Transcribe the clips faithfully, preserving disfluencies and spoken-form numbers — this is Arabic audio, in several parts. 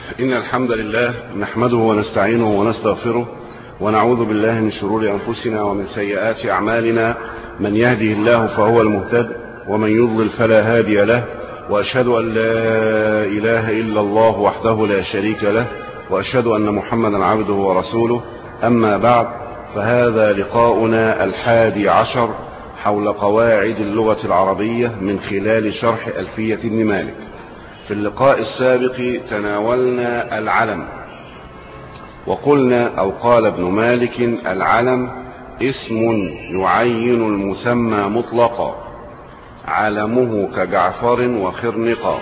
إن الحمد لله نحمده ونستعينه ونستغفره ونعوذ بالله من شرور أنفسنا ومن سيئات أعمالنا. من يهده الله فهو المهتد ومن يضلل فلا هادي له، وأشهد أن لا إله إلا الله وحده لا شريك له، وأشهد أن محمدا عبده ورسوله. أما بعد، فهذا لقاؤنا الحادي عشر حول قواعد اللغة العربية من خلال شرح ألفية ابن مالك. في اللقاء السابق تناولنا العلم، وقلنا أو قال ابن مالك: العلم اسم يعين المسمى مطلقا، علمه كجعفر وخرنقا.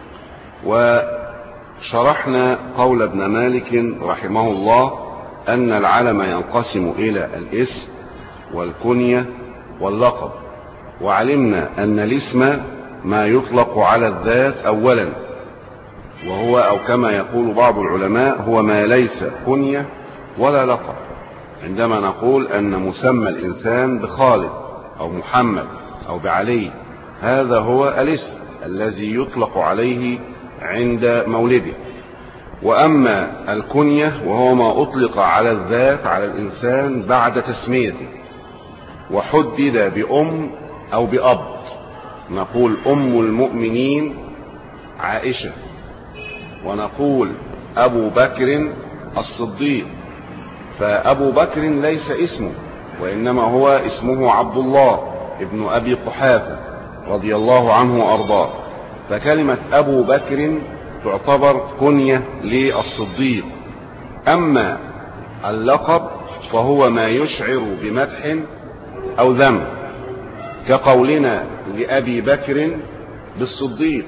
وشرحنا قول ابن مالك رحمه الله أن العلم ينقسم إلى الاسم والكنية واللقب، وعلمنا أن الاسم ما يطلق على الذات أولا، وهو أو كما يقول بعض العلماء هو ما ليس كنية ولا لقب. عندما نقول أن مسمى الإنسان بخالد أو محمد أو بعلي، هذا هو الاسم الذي يطلق عليه عند مولده. وأما الكنية وهو ما أطلق على الذات على الإنسان بعد تسميته، وحدد بأم أو بأب. نقول أم المؤمنين عائشة، ونقول أبو بكر الصديق، فأبو بكر ليس اسمه، وإنما هو اسمه عبد الله ابن أبي قحافة رضي الله عنه وأرضاه. فكلمة أبو بكر تعتبر كنية للصديق. أما اللقب فهو ما يشعر بمدح أو ذم، كقولنا لأبي بكر بالصديق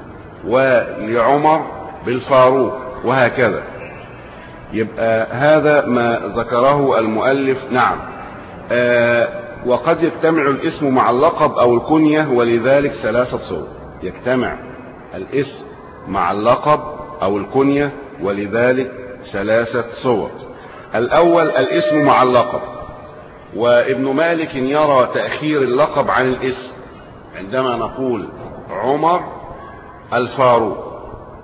ولعمر بالفاروق، وهكذا. يبقى هذا ما ذكره المؤلف. نعم، آه وقد يجتمع الاسم مع اللقب أو الكنية، ولذلك ثلاثة صور. يجتمع الاسم مع اللقب أو الكنية، ولذلك ثلاثة صور. الأول الاسم مع اللقب، وابن مالك يرى تأخير اللقب عن الاسم. عندما نقول عمر الفاروق،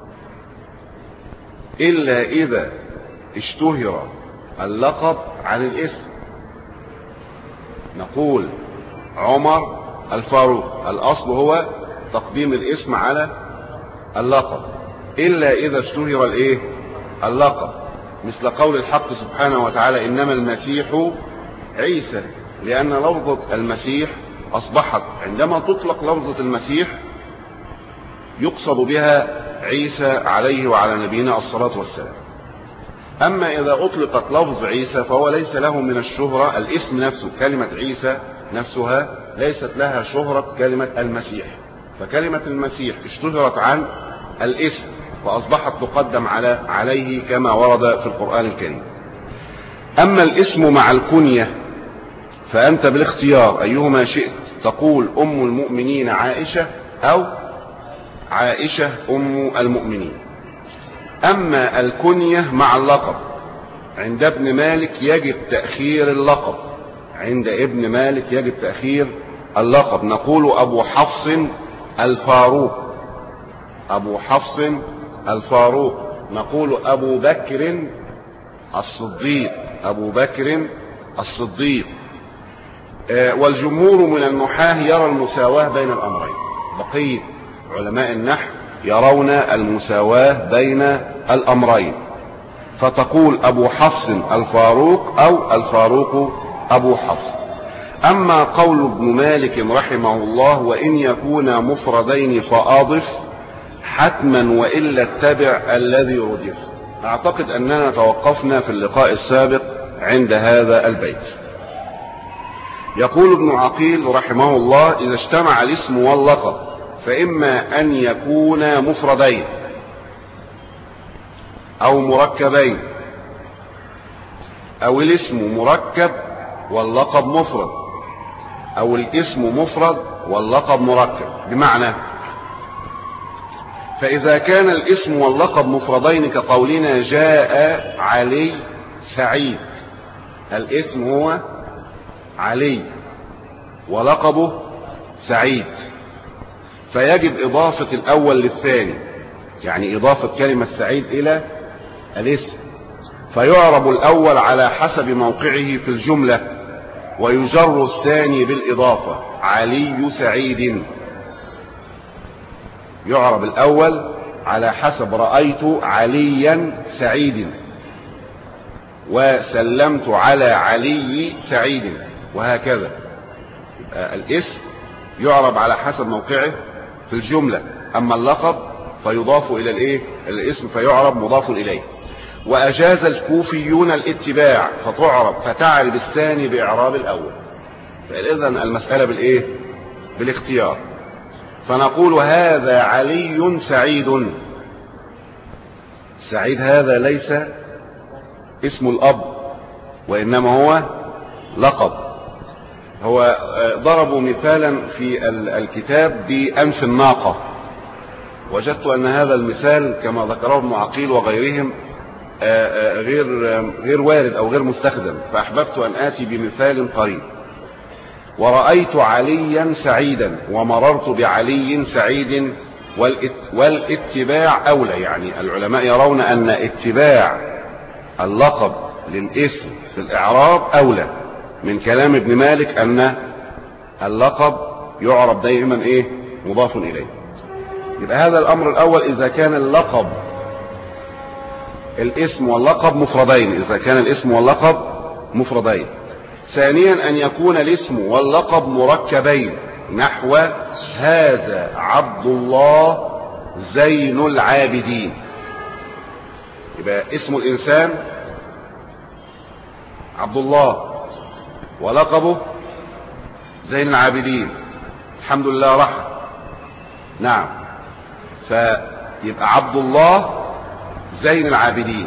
إلا إذا اشتهر اللقب عن الاسم. نقول عمر الفاروق، الأصل هو تقديم الاسم على اللقب، إلا إذا اشتهر الايه اللقب، مثل قول الحق سبحانه وتعالى: إنما المسيح عيسى، لأن لفظة المسيح أصبحت عندما تطلق لفظة المسيح يقصد بها عيسى عليه وعلى نبينا الصلاة والسلام. أما إذا أطلقت لفظ عيسى فهو ليس له من الشهرة، الاسم نفسه كلمة عيسى نفسها ليست لها شهرة كلمة المسيح، فكلمة المسيح اشتهرت عن الاسم فأصبحت تقدم على عليه كما ورد في القرآن الكريم. أما الاسم مع الكنية فأنت بالاختيار أيهما شئت، تقول أم المؤمنين عائشة أو عائشة أم المؤمنين. أما الكنية مع اللقب عند ابن مالك يجب تأخير اللقب، عند ابن مالك يجب تأخير اللقب. نقول أبو حفص الفاروق، أبو حفص الفاروق. نقول أبو بكر الصديق، أبو بكر الصديق. والجمهور من النحاة يرى المساواة بين الأمرين، بقية علماء النحو يرون المساواة بين الأمرين، فتقول أبو حفص الفاروق أو الفاروق أبو حفص. أما قول ابن مالك رحمه الله: وإن يكونا مفردين فأضف حتما وإلا اتبع الذي ردف. أعتقد أننا توقفنا في اللقاء السابق عند هذا البيت. يقول ابن عقيل رحمه الله: إذا اجتمع الاسم واللقب فإما أن يكونا مفردين أو مركبين، أو الاسم مركب واللقب مفرد، أو الاسم مفرد واللقب مركب. بمعنى، فإذا كان الاسم واللقب مفردين كقولنا جاء علي سعيد، الاسم هو علي ولقبه سعيد، فيجب إضافة الأول للثاني. يعني إضافة كلمة سعيد إلى الاسم، فيعرب الأول على حسب موقعه في الجملة، ويجر الثاني بالإضافة. علي سعيد، يعرب الأول على حسب رأيت عليا سعيد، وسلمت على علي سعيد، وهكذا. الاسم يعرب على حسب موقعه في الجملة، أما اللقب فيضاف إلى الإيه؟ الاسم فيعرب مضاف إليه. وأجاز الكوفيون الاتباع فتعرب فتعرب الثاني بإعراب الأول. فإذن المسألة بالإيه؟ بالاختيار. فنقول هذا علي سعيد. سعيد هذا ليس اسم الأب، وإنما هو لقب. هو ضربوا مثالا في الكتاب بأنف الناقة، وجدت أن هذا المثال كما ذكره ابن عقيل وغيرهم غير غير وارد أو غير مستخدم، فأحببت أن آتي بمثال قريب. ورأيت عليا سعيدا ومررت بعلي سعيد، والاتباع أولى. يعني العلماء يرون أن اتباع اللقب للاسم في الإعراب أولى من كلام ابن مالك أن اللقب يعرب دائما إيه؟ مضاف إليه. يبقى هذا الأمر الأول إذا كان اللقب الاسم واللقب مفردين، إذا كان الاسم واللقب مفردين. ثانيا أن يكون الاسم واللقب مركبين، نحو هذا عبد الله زين العابدين. يبقى اسم الإنسان عبد الله ولقبه زين العابدين، الحمد لله رحمة. نعم، فيبقى عبد الله زين العابدين.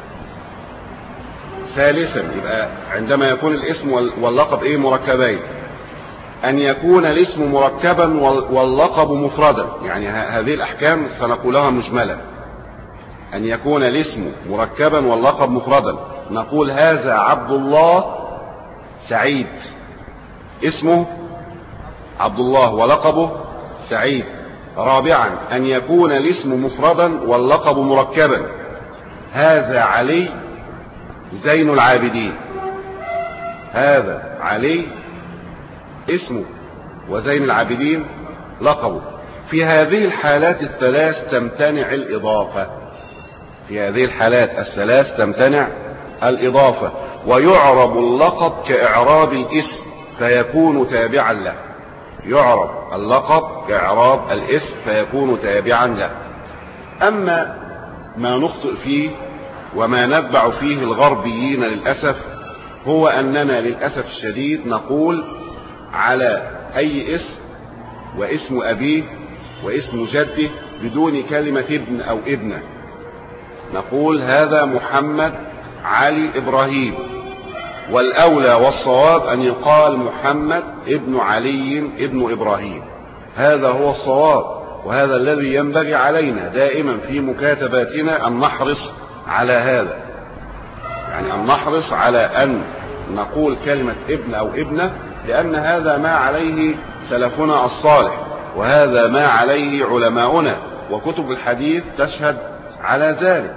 ثالثا يبقى عندما يكون الاسم واللقب ايه؟ مركبين، ان يكون الاسم مركبا واللقب مفردا. يعني هذه الاحكام سنقولها مجملة. ان يكون الاسم مركبا واللقب مفردا، نقول هذا عبد الله سعيد، اسمه عبد الله ولقبه سعيد. رابعا ان يكون الاسم مفردا واللقب مركبا، هذا علي زين العابدين. هذا علي اسمه وزين العابدين لقبه. في هذه الحالات الثلاث تمتنع الإضافة. في هذه الحالات الثلاث تمتنع الإضافة، ويعرب اللقب كإعراب الاسم فيكون تابعا له. يعرب اللقب كإعراب الاسم فيكون تابعا له. أما ما نخطئ فيه وما نتبع فيه الغربيين للأسف، هو أننا للأسف الشديد نقول على أي اسم واسم أبيه واسم جده بدون كلمة ابن أو ابنة. نقول هذا محمد علي إبراهيم، والأولى والصواب أن يقال محمد ابن علي ابن إبراهيم. هذا هو الصواب، وهذا الذي ينبغي علينا دائما في مكاتباتنا أن نحرص على هذا. يعني أن نحرص على أن نقول كلمة ابن أو ابنة، لأن هذا ما عليه سلفنا الصالح، وهذا ما عليه علماؤنا، وكتب الحديث تشهد على ذلك.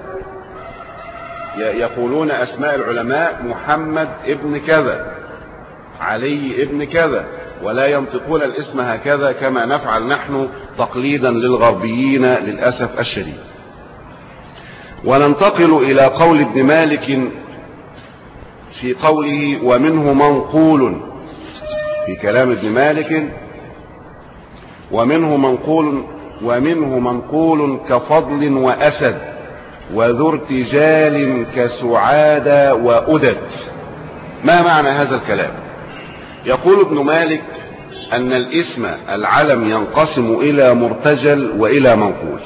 يقولون أسماء العلماء محمد ابن كذا، علي ابن كذا، ولا ينطقون الاسم هكذا كما نفعل نحن تقليدا للغربيين للأسف الشديد. وننتقل إلى قول ابن مالك في قوله ومنه منقول. في كلام ابن مالك ومنه منقول ومنه منقول كفضل وأسد وذو ارتجال كسعادة وأدد. ما معنى هذا الكلام؟ يقول ابن مالك أن الاسم العلم ينقسم إلى مرتجل وإلى منقول.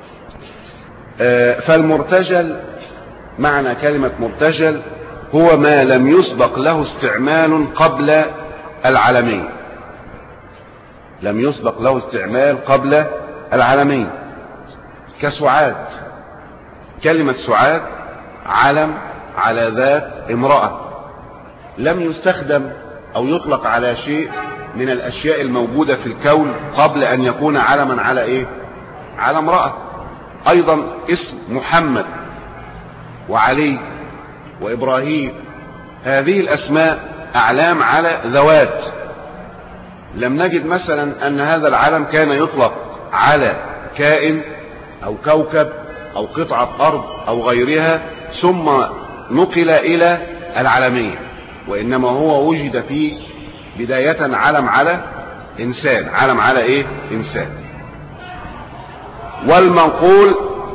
فالمرتجل، معنى كلمة مرتجل، هو ما لم يسبق له استعمال قبل العلمين. لم يسبق له استعمال قبل العلمين، كسعاد. كلمة سعاد علم على ذات امرأة، لم يستخدم أو يطلق على شيء من الأشياء الموجودة في الكون قبل أن يكون علما على إيه؟ على امرأة. أيضا اسم محمد وعلي وإبراهيم، هذه الأسماء أعلام على ذوات. لم نجد مثلا أن هذا العلم كان يطلق على كائن أو كوكب أو قطعة أرض أو غيرها ثم نقل إلى العلمية، وإنما هو وجد فيه بداية علم على إنسان، علم على إيه؟ إنسان. والمنقول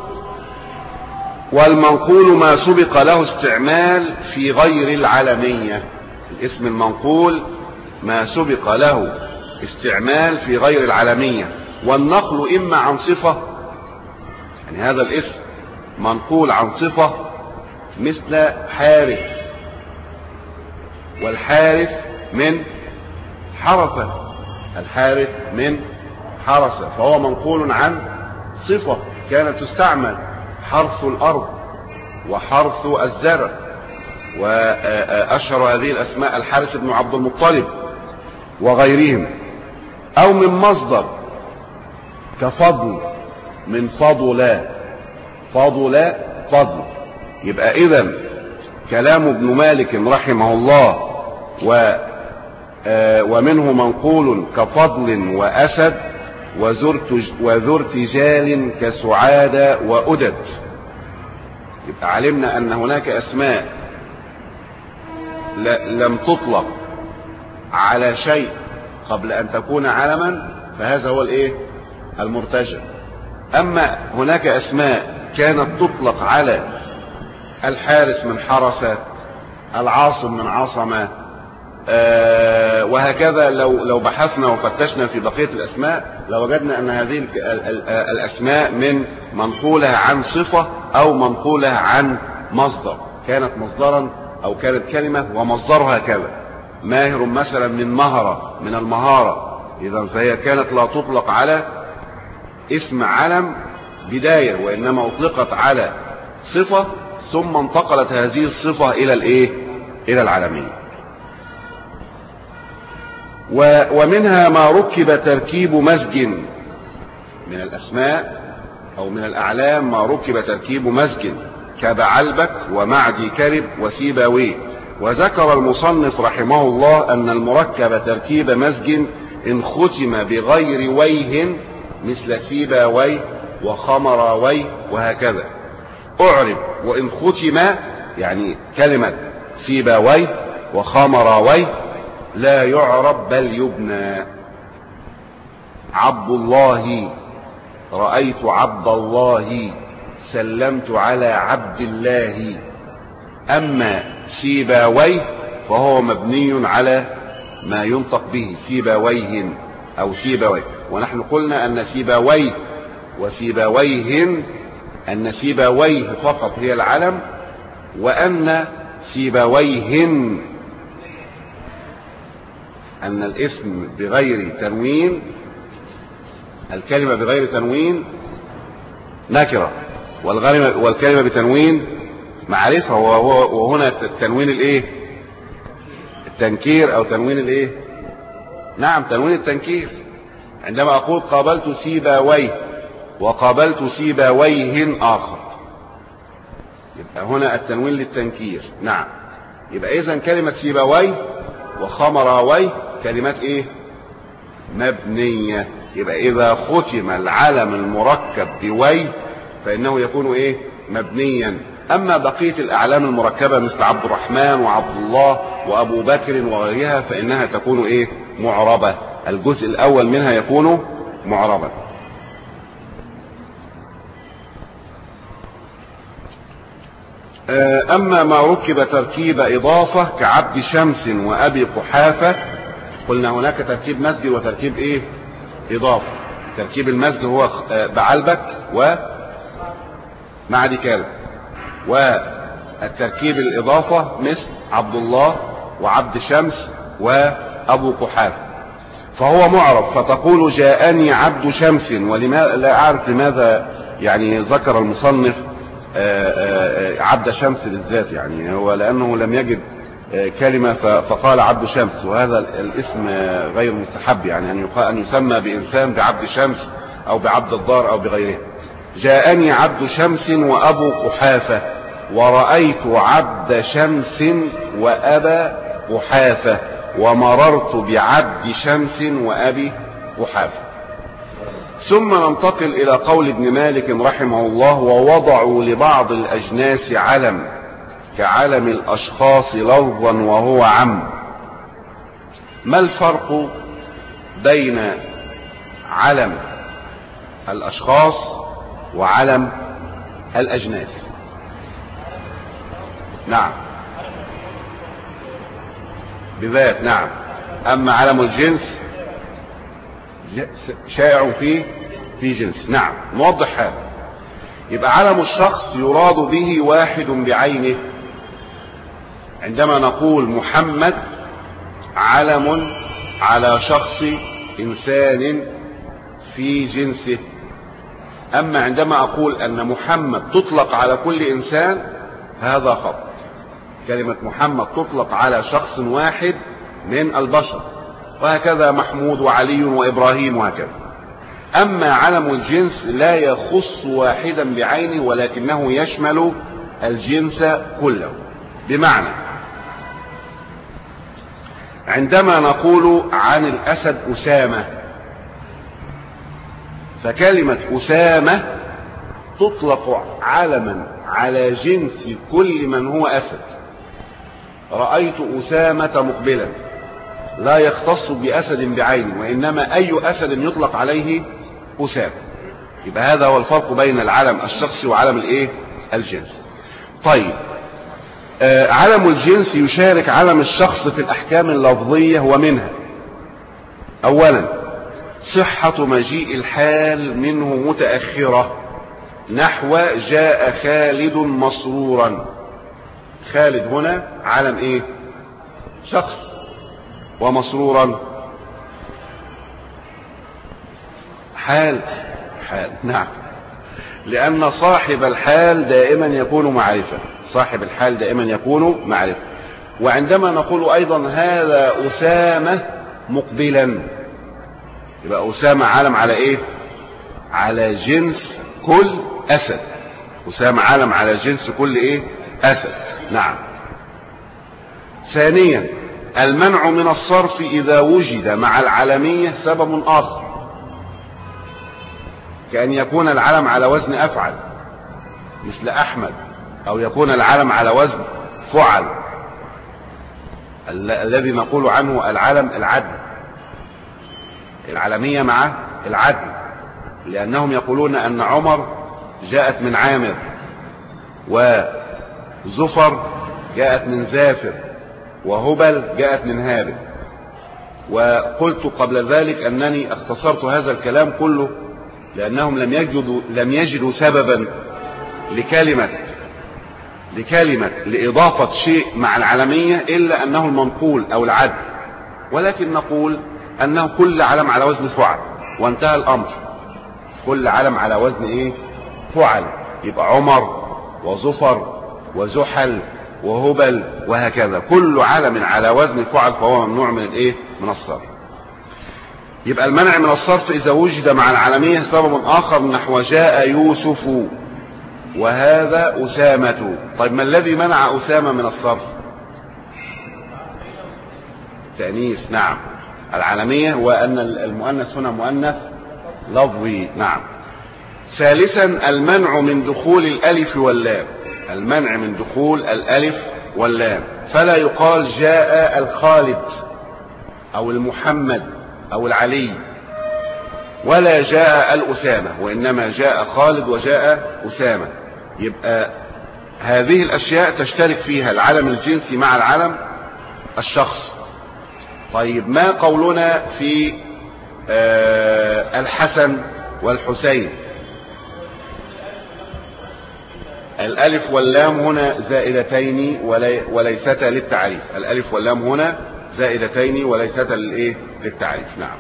والمنقول ما سبق له استعمال في غير العلمية. الاسم المنقول ما سبق له استعمال في غير العلمية. والنقل إما عن صفة، يعني هذا الاسم منقول عن صفة مثل حارث، والحارث من حرث، الحارث من حرث، فهو منقول عن صفة كانت تستعمل، حرث الأرض وحرث الزرع. وأشهر هذه الأسماء الحارث بن عبد المطلب وغيرهم. أو من مصدر كفضل، من فضل، فضل فضل. يبقى إذن كلام ابن مالك رحمه الله و ومنه منقول كفضل وأسد وذو ارتجال كسعاد وأدد. يبقى علمنا أن هناك أسماء لم تطلق على شيء قبل أن تكون علما، فهذا هو الايه؟ المرتجل. أما هناك أسماء كانت تطلق على الحارس من حرس، العاصم من عاصمة، آه وهكذا. لو لو بحثنا وفتشنا في بقية الأسماء لوجدنا أن هذه الأسماء من منقولة عن صفة أو منقولة عن مصدر، كانت مصدرا أو كانت كلمة ومصدرها كذا. ماهر مثلا من مهرة، من المهارة، إذا فهي كانت لا تطلق على اسم علم بداية، وإنما أطلقت على صفة ثم انتقلت هذه الصفة إلى الإيه؟ إلى العلمية. ومنها ما ركب تركيب مزج من الأسماء أو من الأعلام، ما ركب تركيب مزج كبعلبك ومعدي كرب وسيباويه. وذكر المصنف رحمه الله أن المركب تركيب مزج إن ختم بغير ويه مثل سيباويه وخمراويه وهكذا أعرب، وإن ختم يعني كلمة سيباويه وخمراويه لا يعرب بل يبنى. عبد الله، رأيت عبد الله، سلمت على عبد الله. أما سيباويه فهو مبني على ما ينطق به، سيباويه أو سيباويه. ونحن قلنا أن سيباويه وسيباويهن، أن سيباويه فقط هي العلم، وأن سيباويهن أن الاسم بغير تنوين، الكلمة بغير تنوين نكرة، والكلمة بتنوين معرفة. وهنا التنوين الايه؟ التنكير او تنوين الايه؟ نعم، تنوين التنكير. عندما اقول قابلت سيباويه وقابلت سيباويه اخر، يبقى هنا التنوين للتنكير. نعم، يبقى اذا كلمة سيباويه وخمراويه كلمات ايه؟ مبنية. يبقى اذا ختم العلم المركب بوي فانه يكون ايه؟ مبنيا. اما بقية الاعلام المركبة مثل عبد الرحمن وعبد الله وابو بكر وغيرها فانها تكون ايه؟ معربة. الجزء الاول منها يكون معربا. اما ما ركب تركيب اضافة كعبد شمس وابي قحافة، قلنا هناك تركيب مسجد وتركيب ايه؟ اضافة. تركيب المسجد هو بعلبك ومعدي كالب، والتركيب الاضافة مثل عبد الله وعبد شمس وابو قحافة، فهو معرب. فتقول جاءني عبد شمس. ولماذا لا اعرف لماذا يعني ذكر المصنف عبد شمس بالذات، يعني هو لانه لم يجد كلمة فقال عبد شمس، وهذا الاسم غير مستحب، يعني أن يقال أن يسمى بإنسان بعبد شمس أو بعبد الدار أو بغيره. جاءني عبد شمس وأبو قحافة، ورأيت عبد شمس وأبا قحافة، ومررت بعبد شمس وأبي قحافة. ثم ننتقل إلى قول ابن مالك رحمه الله: ووضعوا لبعض الأجناس علم كعلم الأشخاص لفظا وهو عم. ما الفرق بين علم الأشخاص وعلم الأجناس؟ نعم، بذات. نعم. أما علم الجنس شائع فيه في جنس. نعم، نوضح هذا. يبقى علم الشخص يراد به واحد بعينه. عندما نقول محمد علم على شخص إنسان في جنسه. أما عندما أقول أن محمد تطلق على كل إنسان هذا خطأ. كلمة محمد تطلق على شخص واحد من البشر، وهكذا محمود وعلي وإبراهيم وهكذا. أما علم الجنس لا يخص واحدا بعينه، ولكنه يشمل الجنس كله. بمعنى عندما نقول عن الأسد أسامة، فكلمة أسامة تطلق علما على جنس كل من هو أسد. رأيت أسامة مقبلا، لا يختص بأسد بعينه، وإنما أي أسد يطلق عليه أسامة. يبقى هذا هو الفرق بين العلم الشخصي وعلم الإيه؟ الجنس. طيب، آه علم الجنس يشارك علم الشخص في الأحكام اللفظية، ومنها: أولا صحة مجيء الحال منه متأخرة، نحو جاء خالد مسرورا. خالد هنا علم ايه؟ شخص. ومسرورا حال. حال. نعم، لأن صاحب الحال دائما يكون معرفة. صاحب الحال دائما يكون معرفة. وعندما نقول أيضا هذا أسامة مقبلا، يبقى أسامة علم على ايه؟ على جنس كل أسد. أسامة علم على جنس كل ايه؟ أسد. نعم. ثانيا المنع من الصرف إذا وجد مع العلمية سبب آخر، كأن يكون العلم على وزن أفعل مثل أحمد، أو يكون العلم على وزن فعل، ال الذي نقول عنه العلم العدل. العلمية مع العدل، لأنهم يقولون أن عمر جاءت من عامر، وزفر جاءت من زافر، وهبل جاءت من هابل. وقلت قبل ذلك أنني اختصرت هذا الكلام كله لأنهم لم يجدوا لم يجدوا سببا لكلمة لكلمة لإضافة شيء مع العلمية إلا أنه المنقول أو العدل، ولكن نقول أنه كل علم على وزن فعل، وانتهى الأمر. كل علم على وزن إيه؟ فعل. يبقى عمر وزفر وزحل وهبل وهكذا، كل علم على وزن فعل فهو ممنوع من الإيه؟ من الصرف. يبقى المنع من الصرف إذا وجد مع العلمية سبب آخر، نحو جاء يوسف وهذا أسامة. طيب، ما الذي منع أسامة من الصرف؟ تأنيث. نعم، العلمية، وأن المؤنث هنا مؤنث لفظي. نعم. ثالثا المنع من دخول الألف واللام. المنع من دخول الألف واللام، فلا يقال جاء الخالد أو المحمد أو العلي، ولا جاء الأسامة، وإنما جاء خالد وجاء أسامة. يبقى هذه الأشياء تشترك فيها العلم الجنسي مع العلم الشخص. طيب، ما قولنا في آه الحسن والحسين؟ الألف واللام هنا زائدتين ولي وليستا للتعريف. الألف واللام هنا زائدتين وليستا للإيه؟ للتعريف. نعم.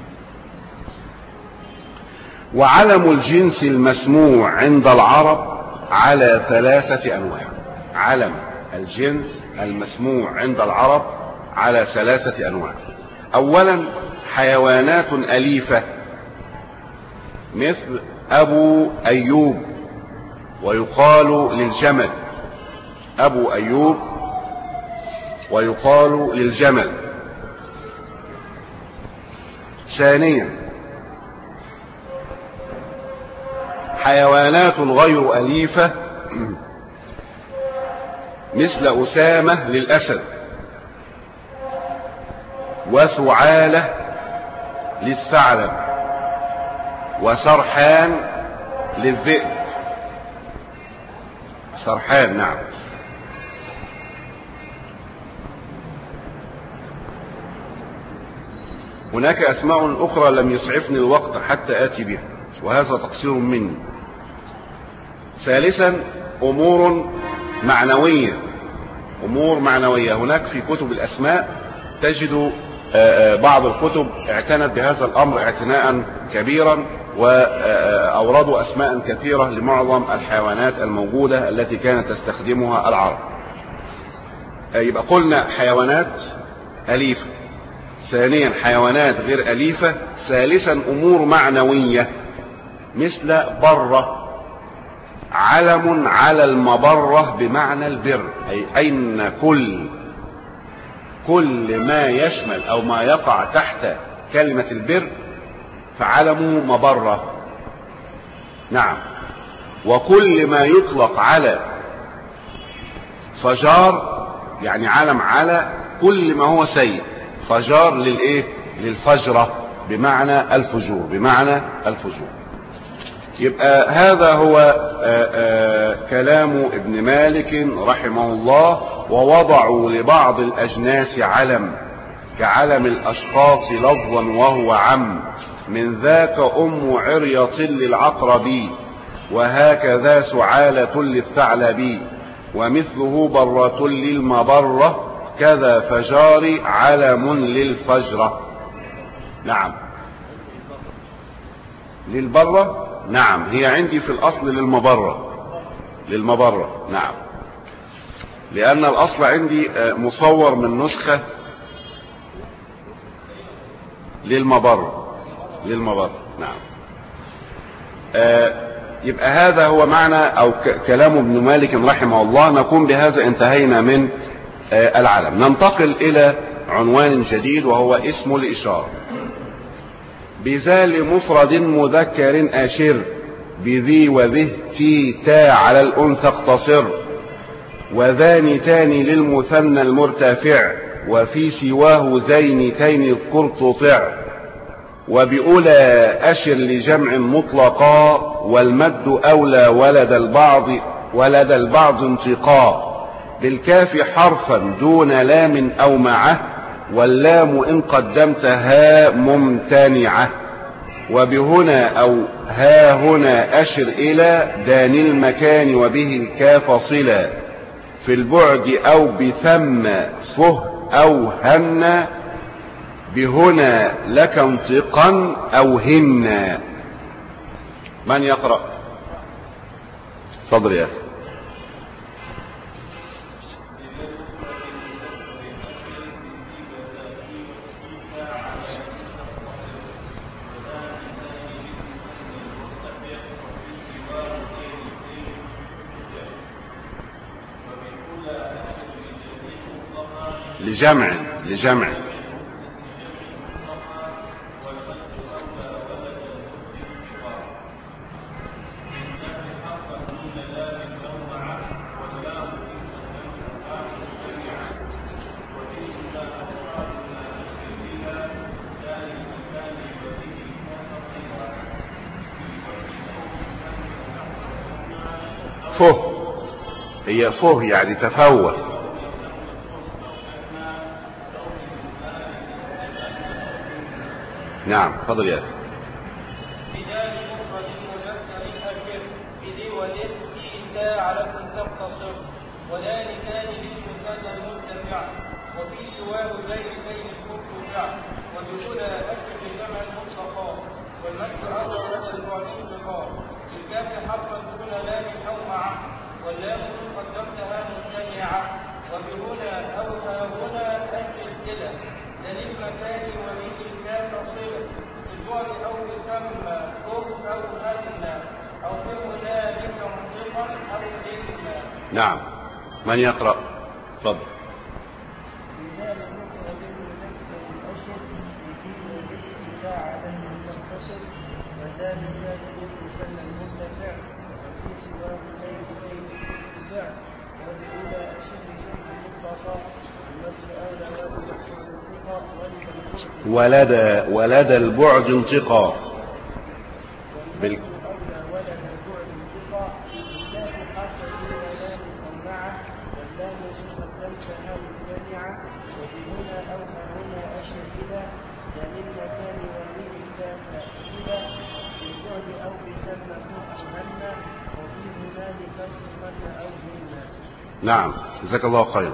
وعلم الجنس المسموع عند العرب على ثلاثة أنواع. علم الجنس المسموع عند العرب على ثلاثة أنواع. أولا حيوانات أليفة مثل أبو أيوب ويقال للجمل، أبو أيوب ويقال للجمل. ثانيا حيوانات غير أليفة مثل أسامة للأسد، وثعالة للثعلب، وسرحان للذئب. سرحان نعم. هناك أسماء أخرى لم يسعفني الوقت حتى آتي بها، وهذا تقصير مني. ثالثا أمور معنوية، أمور معنوية. هناك في كتب الأسماء تجد بعض الكتب اعتنت بهذا الأمر اعتناء كبيرا، وأوردوا أسماء كثيرة لمعظم الحيوانات الموجودة التي كانت تستخدمها العرب. يبقى قلنا حيوانات أليفة، ثانيا حيوانات غير أليفة، ثالثا أمور معنوية مثل برة، علم على المبرة بمعنى البر، أي أين كل كل ما يشمل أو ما يقع تحت كلمة البر فعلمه مبرة. نعم. وكل ما يطلق على فجار يعني علم على كل ما هو سيء، فجار للإيه؟ للفجرة بمعنى الفجور، بمعنى الفجور. يبقى هذا هو آآ آآ كلام ابن مالك رحمه الله. ووضعوا لبعض الأجناس علم كعلم الأشخاص لفظا وهو عم، من ذاك أم عرية للعقرب، وهكذا سعالة للثعلب، ومثله برة للمبرة، كذا فجار علم للفجرة. نعم. للبرة نعم، هي عندي في الأصل للمبرة، للمبرة نعم، لأن الأصل عندي مصور من نسخة للمبرة، للمبرة نعم. آه يبقى هذا هو معنى أو كلام ابن مالك رحمه الله. نكون بهذا انتهينا من آه العلم. ننتقل إلى عنوان جديد وهو اسم الإشارة. بذا لمفرد مذكر أشر، بذي وذه تي تا على الأنثى اقتصر، وذان تاني للمثنى المرتفع، وفي سواه زين تين اذكر تطع، وبأولى أشر لجمع مطلقا، والمد أولى ولد البعض ولد البعض انتقا، بالكاف حرفا دون لام أو معه، واللام إن قدمتها ممتنعة، وبهنا أو ها هنا أشر إلى دان المكان وبه الكاف صلا، في البعد أو بثم فه أو هن، بهنا لك انطقا أو هن. من يقرأ؟ تفضل يا أخي. لجمع لجمع فه، هي فه يعني تفوه. نعم فضل يا أخي. بذال مفرد مذكر أشر، بذي وذي تا على تقتصر، وذلكان للمثنى المرتفع، وفي سواه غير بين المرتفع، وبهنا أشر لجمع المطلقا، والمد أول لدى البعد انتقا، بالكاف حرفا دون لام أو معه، واللام إن قدمتها ممتنعة، وبهنا أو ها هنا أشر إلى دليل المكان وبه الكاف صلة، في بالبعد أو بسمى كف أو أدنى أو بهنالك منطقا أو إلا. نعم. من يقرأ؟ تفضل. ولد ولد البعد انتقى بال... نعم. جزاك الله خيرا.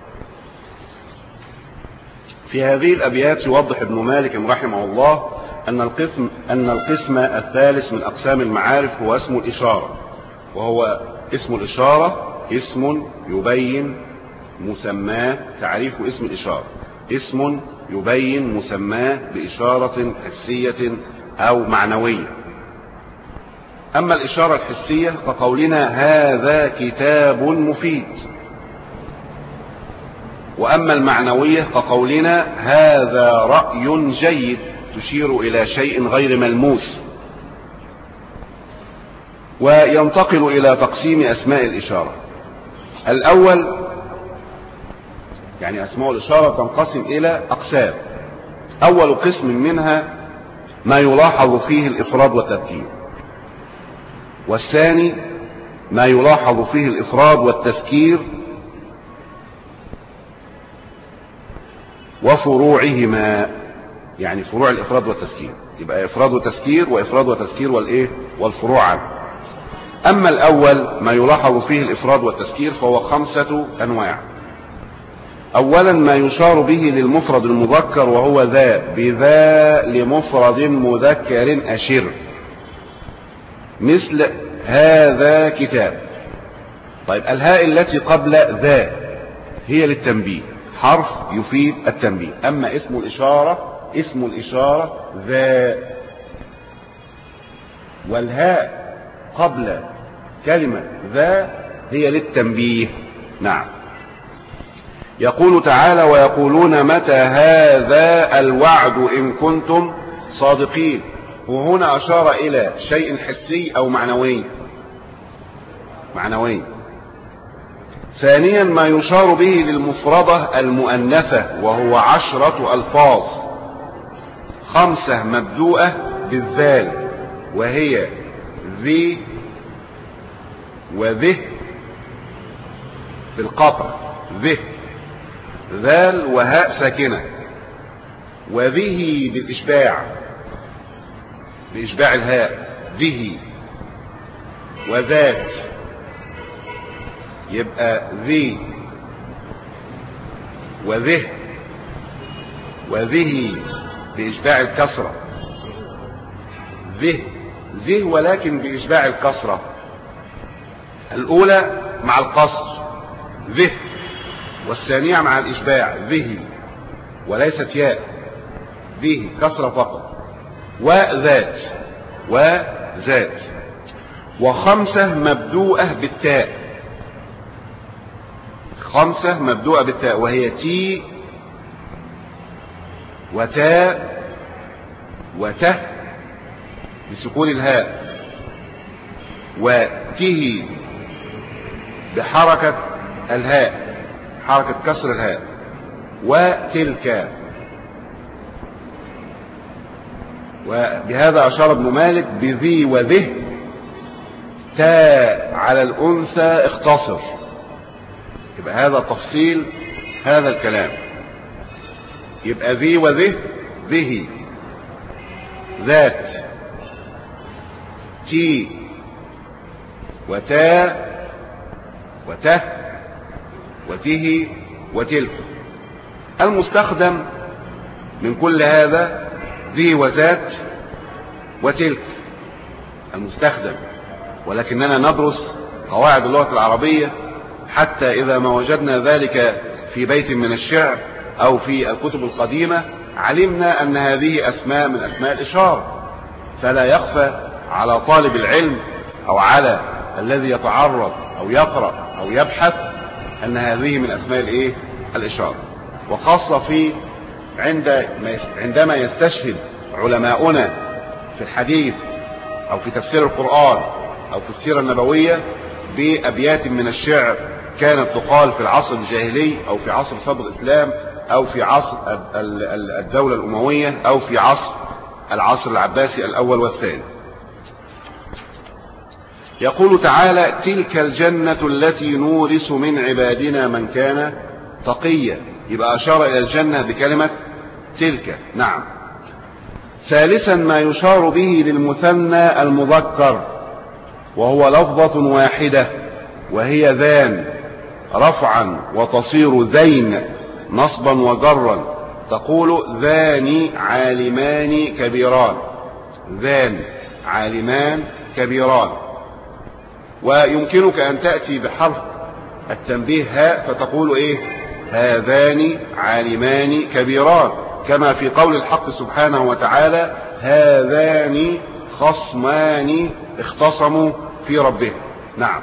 في هذه الأبيات يوضح ابن مالك رحمه الله أن القسم أن القسم الثالث من أقسام المعارف هو اسم الإشارة، وهو اسم الإشارة اسم يبين مسماه. تعريف اسم الإشارة اسم يبين مسماه بإشارة حسية أو معنوية. أما الإشارة الحسية فقولنا هذا كتاب مفيد، وأما المعنوية فقولنا هذا رأي جيد تشير إلى شيء غير ملموس. وينتقل إلى تقسيم أسماء الإشارة. الأول يعني أسماء الإشارة تنقسم إلى أقسام. أول قسم منها ما يلاحظ فيه الإفراد والتذكير، والثاني ما يلاحظ فيه الإفراد والتذكير وفروعهما، يعني فروع الإفراد والتذكير. يبقى إفراد وتذكير وإفراد وتذكير والإيه والفروع عنه. أما الأول ما يلاحظ فيه الإفراد والتذكير فهو خمسة أنواع. أولا ما يشار به للمفرد المذكر وهو ذا، بذا لمفرد مذكر أشر، مثل هذا كتاب. طيب الهاء التي قبل ذا هي للتنبيه، حرف يفيد التنبيه. أما اسم الإشارة اسم الإشارة ذا، والهاء قبل كلمة ذا هي للتنبيه. نعم. يقول تعالى ويقولون متى هذا الوعد إن كنتم صادقين. وهنا أشار إلى شيء حسي أو معنوي. معنوي. ثانيا ما يشار به للمفردة المؤنثة وهو عشرة ألفاظ، خمسة مبدوءة بالذال وهي ذي وذه بالقطع، ذه ذال وهاء ساكنة، وذه بالإشباع بإشباع الهاء ذه، وذات يبقى ذي وذه وذه بإشباع الكسرة، ذه ذه ولكن بإشباع الكسرة الأولى مع القصر ذه، والثانية مع الإشباع ذه وليست ياء، ذه كسرة فقط. وذات وذات. وخمسة مبدوءة بالتاء، خمسة مبدوءة بالتاء وهي تي وتاء وته بسكون الهاء، وته بحركة الهاء حركة كسر الهاء، وتلك. وبهذا أشار ابن مالك بذي وذه تاء على الأنثى اختصر. يبقى هذا تفصيل هذا الكلام. يبقى ذي وذه ذه ذات تي وتاء وته وته وتلك. المستخدم من كل هذا ذي وذات وتلك المستخدم، ولكننا ندرس قواعد اللغة العربية حتى إذا ما وجدنا ذلك في بيت من الشعر أو في الكتب القديمة علمنا أن هذه أسماء من أسماء الإشارة، فلا يخفى على طالب العلم أو على الذي يتعرض أو يقرأ أو يبحث أن هذه من أسماء الإيه؟ الإشارة. وخاصة في عند عندما يستشهد علماؤنا في الحديث أو في تفسير القرآن أو في السيرة النبوية بأبيات من الشعر كانت تقال في العصر الجاهلي أو في عصر صدر الإسلام أو في عصر الدولة الأموية أو في عصر العصر العباسي الأول والثاني. يقول تعالى: تلك الجنة التي نورث من عبادنا من كان تقيا. يبقى أشار إلى الجنة بكلمة تلك. نعم. ثالثا ما يشار به للمثنى المذكر وهو لفظة واحدة وهي ذان رفعا وتصير ذين نصبا وجرا. تقول ذان عالمان كبيران، ذان عالمان كبيران. ويمكنك أن تأتي بحرف التنبيه هاء فتقول إيه؟ هذان عالمان كبيران، كما في قول الحق سبحانه وتعالى: هذان خصمان اختصموا في ربهم. نعم.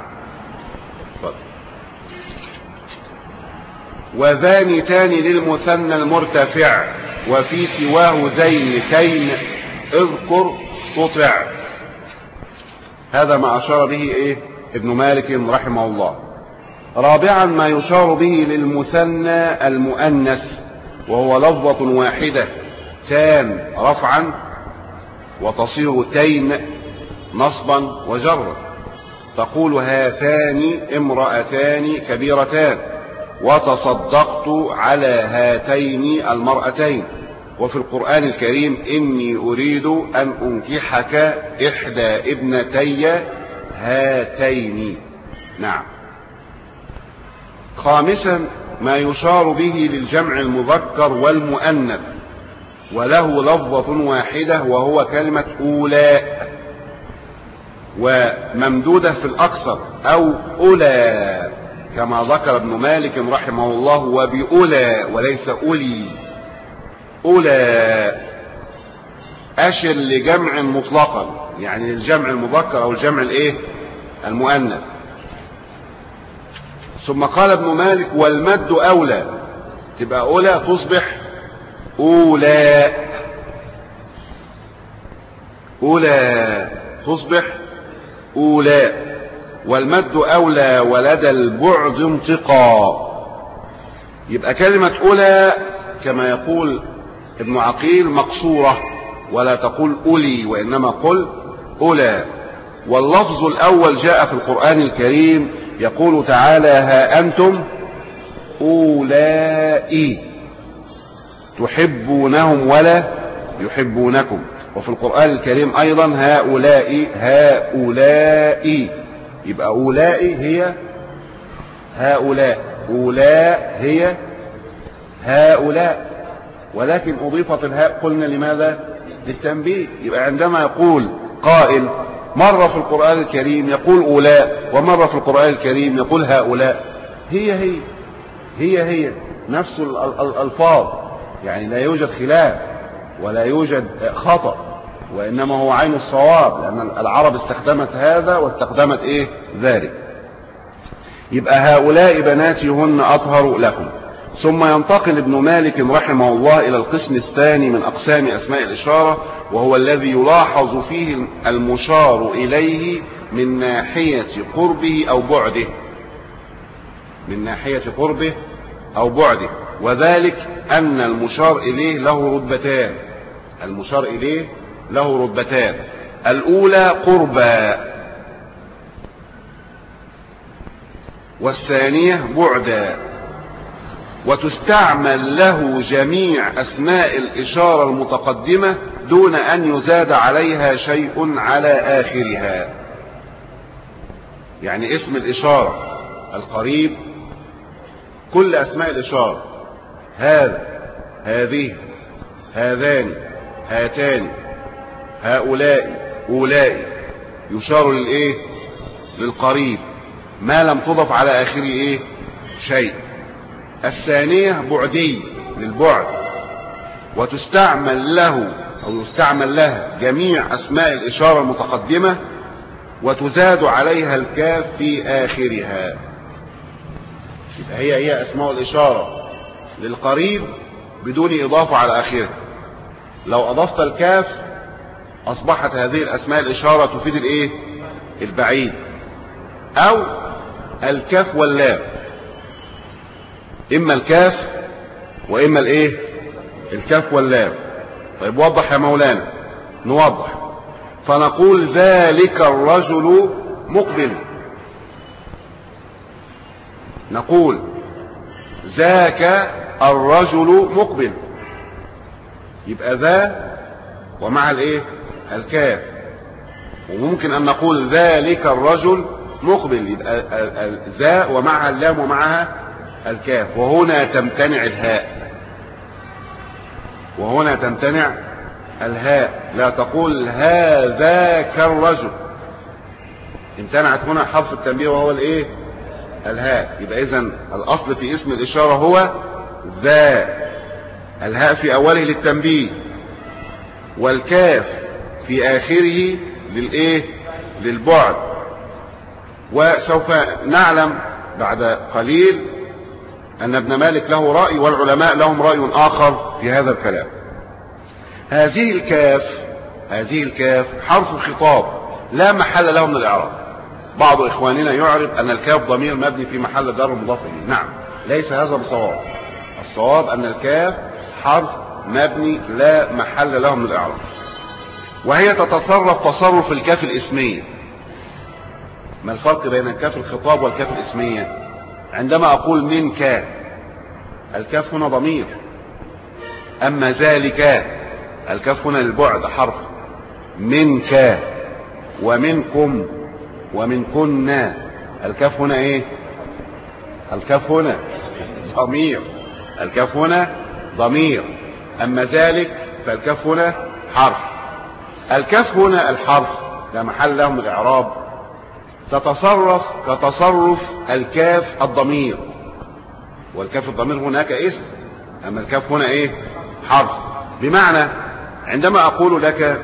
وذانتان للمثنى المرتفع وفي سواه زين كين اذكر تطع. هذا ما أشار به إيه؟ ابن مالك رحمه الله. رابعا ما يشار به للمثنى المؤنث وهو لفظة واحدة تان رفعا وتصير تين نصبا وجرا. تقول هاتان امرأتان كبيرتان وتصدقت على هاتين المرأتين. وفي القرآن الكريم: إني أريد أن أنكحك إحدى ابنتي هاتين. نعم. خامسا ما يشار به للجمع المذكر والمؤنث وله لفظة واحدة وهو كلمة أولاء، وممدودة في الأكثر أو أولى كما ذكر ابن مالك رحمه الله: وبأولى وليس أولي. أولى أشر لجمع مطلقا، يعني للجمع المذكر أو الجمع الإيه؟ المؤنث. ثم قال ابن مالك: والمد أولى، تبقى أولى تصبح أولى، أولى تصبح أولى. والمد أولى ولدى البعد انتقا. يبقى كلمة أولى كما يقول ابن عقيل مقصورة، ولا تقول أولي وإنما قل أولى. واللفظ الأول جاء في القرآن الكريم يقول تعالى: ها أنتم أولئي تحبونهم ولا يحبونكم. وفي القرآن الكريم أيضا هؤلاء هؤلاء. يبقى أولئي هي هؤلاء، أولاء هي هؤلاء، ولكن أضيفت الهاء قلنا لماذا؟ للتنبيه. يبقى عندما يقول قائل مرة في القرآن الكريم يقول أولاء ومرة في القرآن الكريم يقول هؤلاء، هي هي هي هي نفس الألفاظ، يعني لا يوجد خلاف ولا يوجد خطأ، وإنما هو عين الصواب، لأن العرب استخدمت هذا واستخدمت إيه؟ ذلك. يبقى هؤلاء بناتي هن أطهر لكم. ثم ينتقل ابن مالك رحمه الله إلى القسم الثاني من أقسام أسماء الإشارة، وهو الذي يلاحظ فيه المشار إليه من ناحية قربه أو بعده، من ناحية قربه أو بعده. وذلك أن المشار إليه له رتبتان، المشار إليه له رتبتان. الأولى قربا، والثانية بعدا. وتستعمل له جميع أسماء الإشارة المتقدمة دون أن يزاد عليها شيء على آخرها. يعني اسم الإشارة القريب كل أسماء الإشارة، هذا، هذه، هذان، هاتان، هؤلاء، أولئك، يشار للإيه؟ للقريب ما لم تضف على آخره إيه؟ شيء. الثانية بعدي، للبعد، وتستعمل له أو يستعمل لها جميع أسماء الإشارة المتقدمة، وتزاد عليها الكاف في آخرها. يبقى هي هي أسماء الإشارة للقريب بدون إضافة على آخرها. لو أضفت الكاف أصبحت هذه الأسماء الإشارة تفيد الإيه؟ البعيد، أو الكاف واللام، إما الكاف وإما الإيه؟ الكاف واللام. طيب وضح يا مولانا. نوضح. فنقول ذلك الرجل مقبل، نقول ذاك الرجل مقبل، يبقى ذا ومع الايه؟ الكاف. وممكن ان نقول ذلك الرجل مقبل، يبقى ذا ومعها اللام ومعها الكاف، وهنا تمتنع الهاء، وهنا تمتنع الهاء، لا تقول هذاك الرجل، امتنعت هنا حرف التنبيه وهو الايه؟ الهاء. يبقى اذن الاصل في اسم الاشاره هو ذا، الهاء في اوله للتنبيه، والكاف في اخره للايه؟ للبعد. وسوف نعلم بعد قليل ان ابن مالك له رأي والعلماء لهم رأي اخر في هذا الكلام. هذه الكاف هذه الكاف حرف خطاب لا محل له من الاعراب. بعض اخواننا يعرف ان الكاف ضمير مبني في محل جر مضاف اليه. نعم، ليس هذا بصواب. الصواب ان الكاف حرف مبني لا محل له من الاعراب، وهي تتصرف تصرف الكاف الاسمية. ما الفرق بين الكاف الخطاب والكاف الاسمية؟ عندما اقول منك، الكاف هنا ضمير، اما ذلك الكاف هنا للبعد حرف. منك ومنكم ومنكن، الكاف هنا ايه؟ الكاف هنا ضمير، الكاف هنا ضمير، اما ذلك فالكاف هنا حرف. الكاف هنا الحرف لا محل له من الاعراب، تتصرف كتصرف الكاف الضمير، والكاف الضمير هناك اسم، اما الكاف هنا ايه؟ حرف. بمعنى عندما اقول لك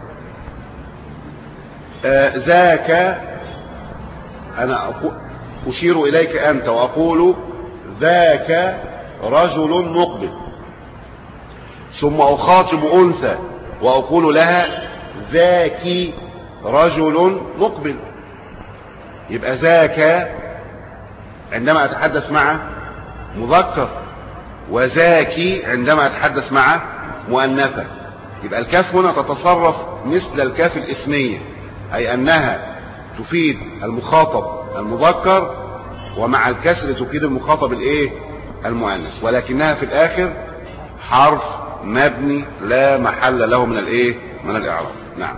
آه ذاك، انا اشير اليك انت واقول ذاك رجل مقبل، ثم اخاطب انثى واقول لها ذاك رجل مقبل، يبقى ذاك عندما اتحدث مع مذكر، وذاك عندما اتحدث مع مؤنثة. يبقى الكاف هنا تتصرف مثل الكاف الاسمية، اي انها تفيد المخاطب المذكر، ومع الكسر تفيد المخاطب الايه؟ المؤنث، ولكنها في الاخر حرف مبني لا محل له من الايه؟ من الاعراب. نعم.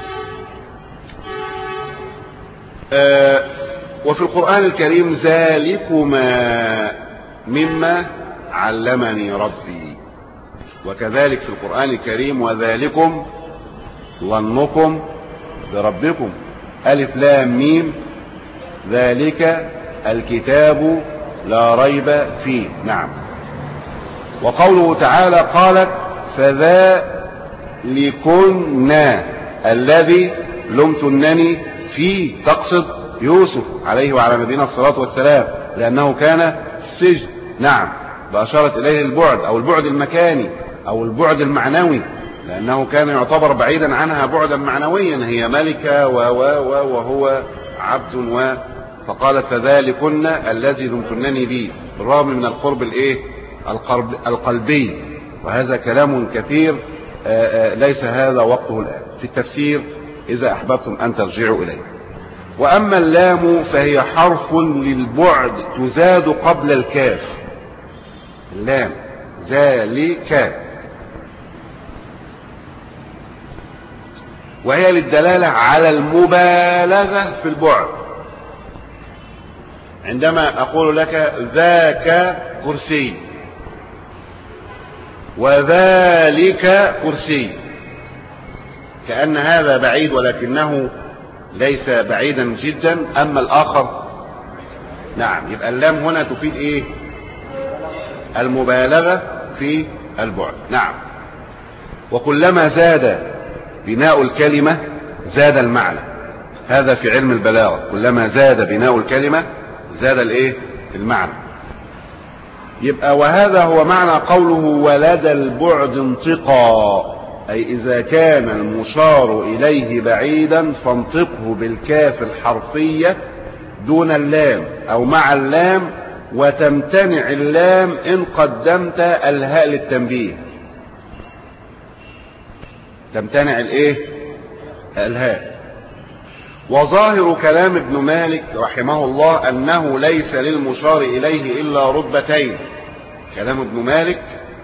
آه وفي القرآن الكريم ذلكما مما علمني ربي، وكذلك في القرآن الكريم وذلكم ظنكم بربكم، ألف لام ميم ذلك الكتاب لا ريب فيه. نعم. وقوله تعالى قالت فذلكن الذي لمتنني فيه، تقصد يوسف عليه وعلى نبينا الصلاة والسلام، لأنه كان السجن. نعم، بأشارت إليه البعد أو البعد المكاني أو البعد المعنوي، لأنه كان يعتبر بعيدا عنها بعدا معنويا، هي ملكة و و و وهو عبد و فقالت فذلكن الذي لمتنني به، بالرغم من القرب الايه؟ القرب القلبي. وهذا كلام كثير آآ آآ ليس هذا وقته الآن في التفسير، إذا أحببتم أن ترجعوا إليه. وأما اللام فهي حرف للبعد تزاد قبل الكاف، اللام ذلك، وهي للدلالة على المبالغة في البعد. عندما أقول لك ذاك كرسي وذلك كرسي، كأن هذا بعيد ولكنه ليس بعيدا جدا، أما الآخر نعم. يبقى اللام هنا تفيد إيه؟ المبالغة في البعد. نعم. وكلما زاد بناء الكلمة زاد المعنى. هذا في علم البلاغة، كلما زاد بناء الكلمة زاد الايه المعنى. يبقى وهذا هو معنى قوله ولدى البعد انطقا، أي إذا كان المشار إليه بعيدا فانطقه بالكاف الحرفية دون اللام أو مع اللام، وتمتنع اللام إن قدمت الهاء للتنبيه. تمتنع الايه الهاء. وظاهر كلام ابن مالك رحمه الله أنه ليس للمشار إليه إلا رتبتين. كلام ابن مالك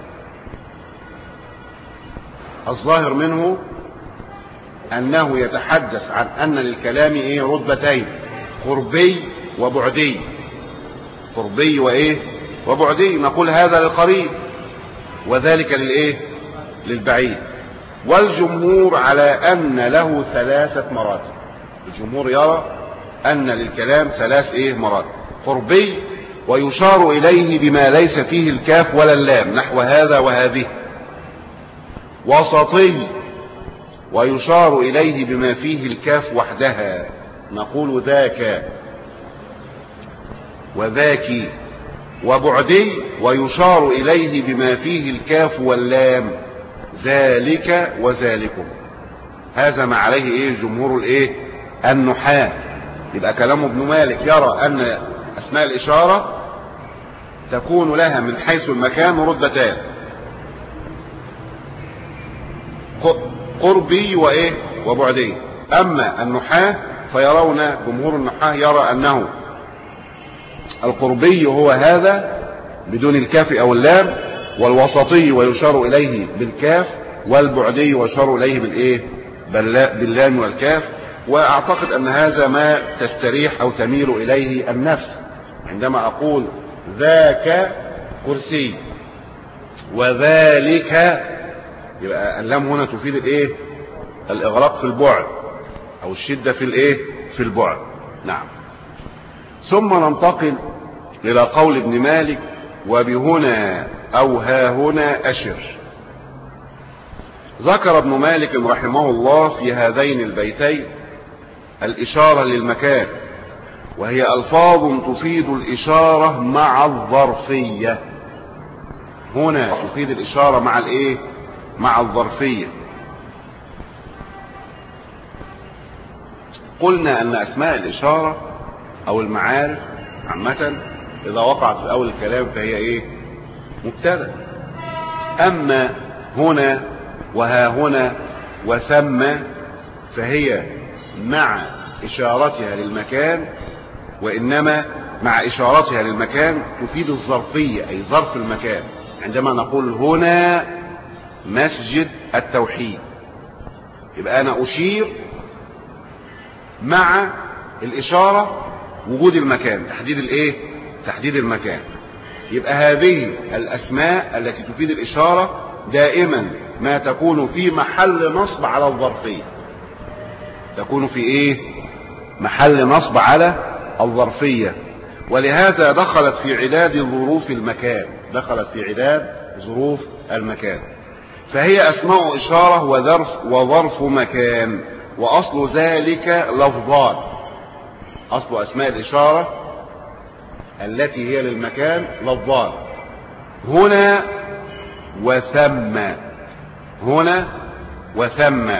الظاهر منه أنه يتحدث عن أن للكلام إيه رتبتين، قربي وبعدي. قربي وإيه وبعدي. نقول هذا للقريب وذلك للإيه للبعيد. والجمهور على أن له ثلاثة مراتب. الجمهور يرى أن للكلام ثلاث إيه مراتب. قربي ويشار إليه بما ليس فيه الكاف ولا اللام نحو هذا وهذه. وسطي ويشار إليه بما فيه الكاف وحدها، نقول ذاك وذاك. وبعدي ويشار إليه بما فيه الكاف واللام، ذلك وذلكم. هذا ما عليه ايه جمهور الايه النحاة. يبقى كلام ابن مالك يرى ان اسماء الاشارة تكون لها من حيث المكان رتبتان، قربي وايه وبعدي. اما النحاة فيرون جمهور النحاة يرى انه القربي هو هذا بدون الكاف او اللام، والوسطي ويشار اليه بالكاف، والبعدي ويشار اليه بالايه باللام والكاف. واعتقد ان هذا ما تستريح او تميل اليه النفس عندما اقول ذاك كرسي وذلك، يبقى اللام هنا تفيد الايه الاغراق في البعد او الشدة في الايه في البعد. نعم. ثم ننتقل الى قول ابن مالك وبهنا او ها هنا اشر. ذكر ابن مالك رحمه الله في هذين البيتين الاشارة للمكان، وهي الفاظ تفيد الاشارة مع الظرفية. هنا تفيد الاشارة مع الايه مع الظرفية. قلنا ان اسماء الاشارة او المعارف عامة اذا وقعت في اول الكلام فهي ايه مبتدأ. اما هنا وها هنا وثم فهي مع اشارتها للمكان، وانما مع اشارتها للمكان تفيد الظرفية اي ظرف المكان. عندما نقول هنا مسجد التوحيد يبقى انا اشير مع الاشارة وجود المكان، تحديد الايه تحديد المكان. يبقى هذه الاسماء التي تفيد الاشارة دائما ما تكون في محل نصب على الظرفية، تكون في ايه محل نصب على الظرفية. ولهذا دخلت في عداد ظروف المكان، دخلت في عداد ظروف المكان. فهي اسماء اشارة وظرف وظرف مكان. واصل ذلك لفظان. اصل اسماء الاشارة التي هي للمكان لفظان، هنا وثم. هنا وثم.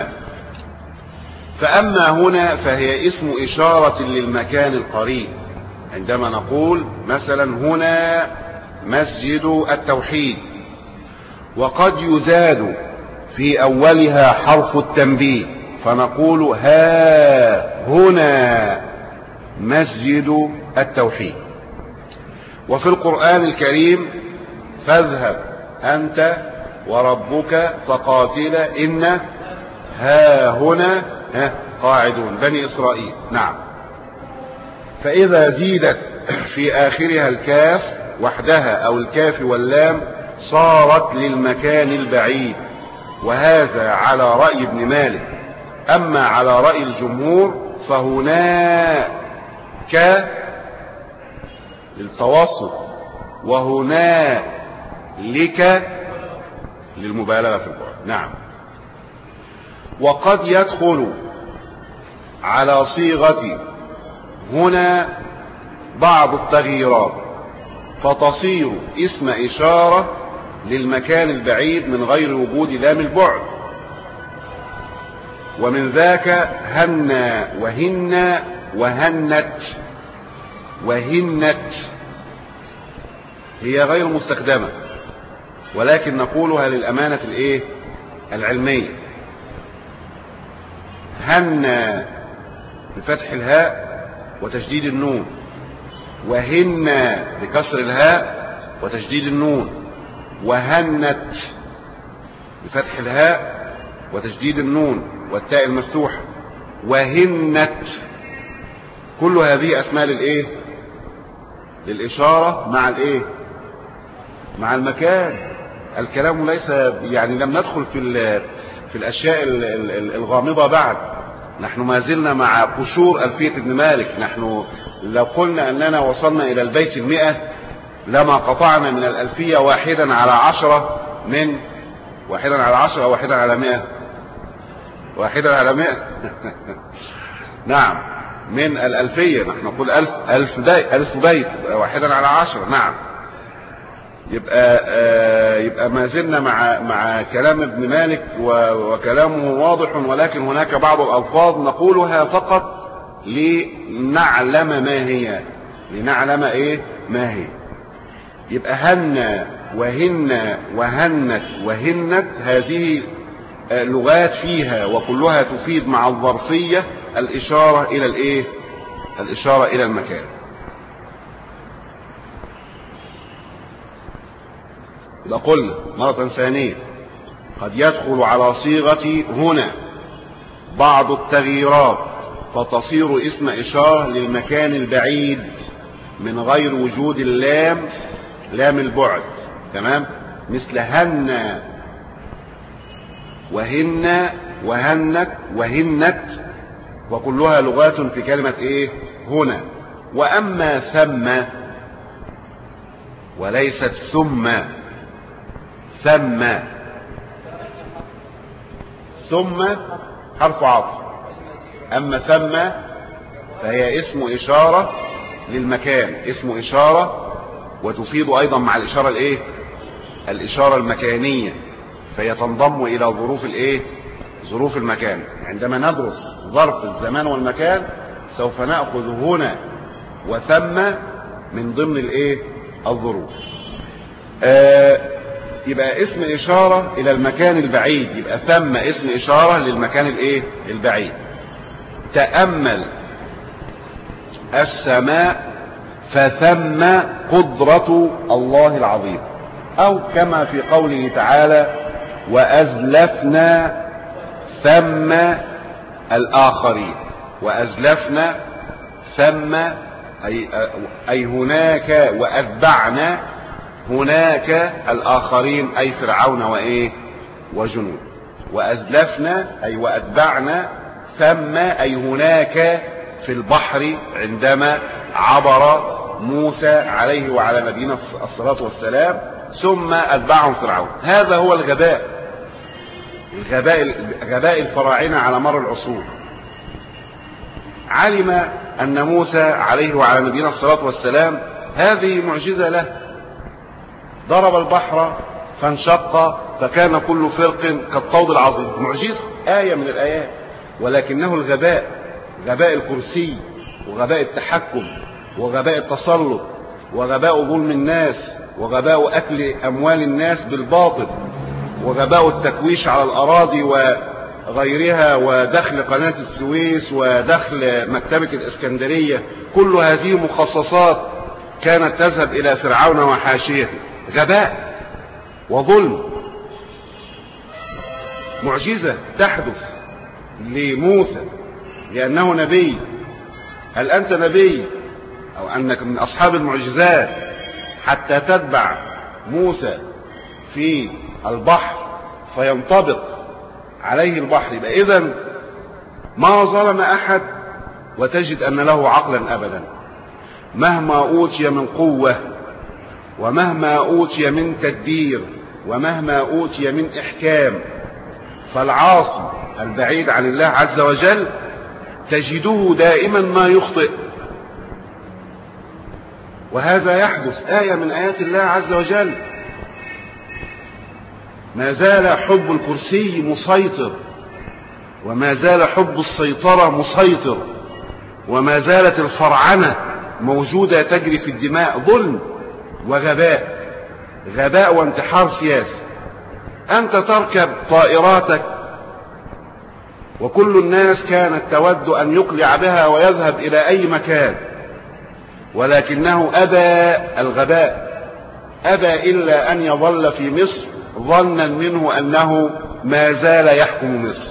فأما هنا فهي اسم إشارة للمكان القريب. عندما نقول مثلا هنا مسجد التوحيد، وقد يزاد في أولها حرف التنبيه فنقول ها هنا مسجد التوحيد. وفي القرآن الكريم فاذهب أنت وربك فقاتلا إن ها هنا ها قاعدون بني إسرائيل. نعم. فإذا زيدت في آخرها الكاف وحدها أو الكاف واللام صارت للمكان البعيد، وهذا على رأي ابن مالك. أما على رأي الجمهور فهناك للتوسط، وهنالك للمبالغة في البعد. نعم. وقد يدخل على صيغة هنا بعض التغييرات فتصير اسم إشارة للمكان البعيد من غير وجود لام البعد. ومن ذاك هنا وهن وهنت. وهنت هي غير مستخدمة ولكن نقولها للأمانة الايه العلمية. هن بفتح الهاء وتشديد النون، وهن بكسر الهاء وتشديد النون، وهنت بفتح الهاء وتشديد النون والتاء المفتوحة، وهنت. كل هذه أسماء للإيه للإشارة مع الإيه مع المكان. الكلام ليس يعني لم ندخل في في الأشياء الغامضة بعد. نحن ما زلنا مع قشور ألفية ابن مالك. نحن لو قلنا أننا وصلنا إلى البيت المئة لما قطعنا من الألفية واحدا على عشرة من واحدا على عشرة أو واحدا على مئة واحدا على مئة نعم من الألفية. نحن نقول ألف ألف بيت, ألف بيت واحدا على عشرة. نعم. يبقى آه يبقى ما زلنا مع مع كلام ابن مالك وكلامه واضح، ولكن هناك بعض الألفاظ نقولها فقط لنعلم ما هي لنعلم ايه ما هي. يبقى هن وهن وهنت وهنت هذه لغات فيها وكلها تفيد مع الظرفية الإشارة إلى الإيه الإشارة إلى المكان. لقل مرة ثانية قد يدخل على صيغة هنا بعض التغييرات فتصير اسم إشارة للمكان البعيد من غير وجود اللام لام البعد. تمام. مثل هن وهن وهنت وهنت وكلها لغات في كلمة ايه هنا. واما ثم وليست ثم ثم ثم حرف عطف. اما ثم فهي اسم اشارة للمكان، اسم اشارة وتفيد ايضا مع الاشارة الايه الاشارة المكانية، فهي تنضم الى ظروف الايه ظروف المكان. عندما ندرس ظرف الزمان والمكان سوف نأخذ هنا وثم من ضمن الايه الظروف. آه يبقى اسم اشارة الى المكان البعيد، يبقى ثم اسم اشارة للمكان الايه البعيد. تأمل السماء فثم قدرة الله العظيم، او كما في قوله تعالى وأزلفنا ثم الآخرين. وأزلفنا ثم أي, أي هناك، وأتبعنا هناك الآخرين أي فرعون وإيه وجنود. وأزلفنا أي وأتبعنا ثم أي هناك في البحر عندما عبر موسى عليه وعلى نبينا الصلاة والسلام ثم أتبعهم فرعون. هذا هو الغباء الغباء غباء الفراعنة على مر العصور. علم أن موسى عليه وعلى نبينا الصلاة والسلام هذه معجزة له، ضرب البحر فانشق فكان كل فرق كالطود العظيم. معجزة، آية من الآيات، ولكنه الغباء، غباء الكرسي وغباء التحكم وغباء التسلط وغباء ظلم الناس وغباء أكل أموال الناس بالباطل وغباء التكويش على الأراضي وغيرها ودخل قناة السويس ودخل مكتبة الإسكندرية. كل هذه مخصصات كانت تذهب إلى فرعون وحاشيته. غباء وظلم. معجزة تحدث لموسى لأنه نبي. هل أنت نبي أو أنك من أصحاب المعجزات حتى تتبع موسى في البحر فينطبق عليه البحر؟ يبقى إذن ما ظلم أحد وتجد أن له عقلا أبدا، مهما أوتي من قوة ومهما أوتي من تدبير ومهما أوتي من إحكام. فالعاصي البعيد عن الله عز وجل تجده دائما ما يخطئ، وهذا يحدث آية من آيات الله عز وجل. ما زال حب الكرسي مسيطر، وما زال حب السيطرة مسيطر، وما زالت الفرعنة موجودة تجري في الدماء، ظلم وغباء، غباء وانتحار سياسي. أنت تركب طائراتك وكل الناس كانت تود أن يقلع بها ويذهب إلى أي مكان، ولكنه أبى الغباء، أبى إلا أن يظل في مصر ظنا منه أنه ما زال يحكم مصر.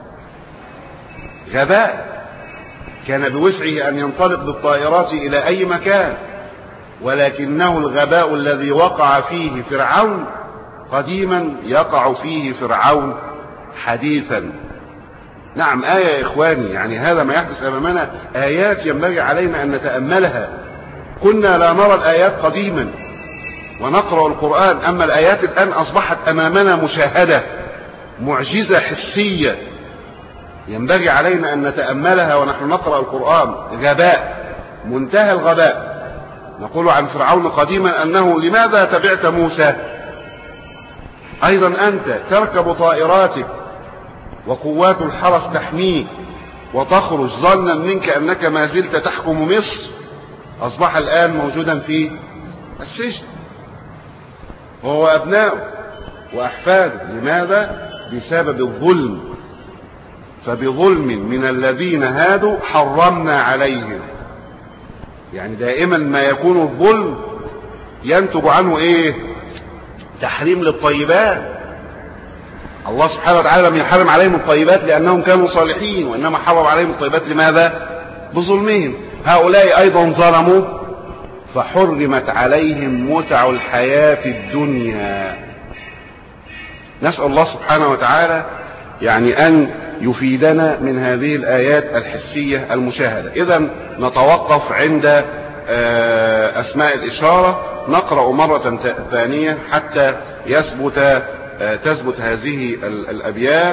غباء. كان بوسعه أن ينطلق بالطائرات إلى أي مكان، ولكنه الغباء الذي وقع فيه فرعون قديما يقع فيه فرعون حديثا. نعم، آية يا إخواني، يعني هذا ما يحدث أمامنا آيات ينبغي علينا أن نتأملها. كنا لا نرى الآيات قديما ونقرأ القرآن، أما الآيات الآن أصبحت أمامنا مشاهدة، معجزة حسية ينبغي علينا أن نتأملها ونحن نقرأ القرآن. غباء، منتهى الغباء. نقول عن فرعون قديما أنه لماذا تبعت موسى؟ أيضا أنت تركب طائراتك وقوات الحرس تحميك وتخرج ظنا منك أنك ما زلت تحكم مصر، أصبح الآن موجودا في السجن هو أبناؤه وأحفاده. لماذا؟ بسبب الظلم. فبظلم من الذين هادوا حرمنا عليهم. يعني دائما ما يكون الظلم ينتج عنه ايه؟ تحريم للطيبات. الله سبحانه وتعالى لم يحرم عليهم الطيبات لأنهم كانوا صالحين، وإنما حرم عليهم الطيبات لماذا؟ بظلمهم. هؤلاء أيضا ظلموا فحرمت عليهم متع الحياة في الدنيا. نسأل الله سبحانه وتعالى يعني أن يفيدنا من هذه الآيات الحسية المشاهدة. إذن نتوقف عند أسماء الإشارة، نقرأ مرة ثانية حتى يثبت تثبت هذه الأبيات،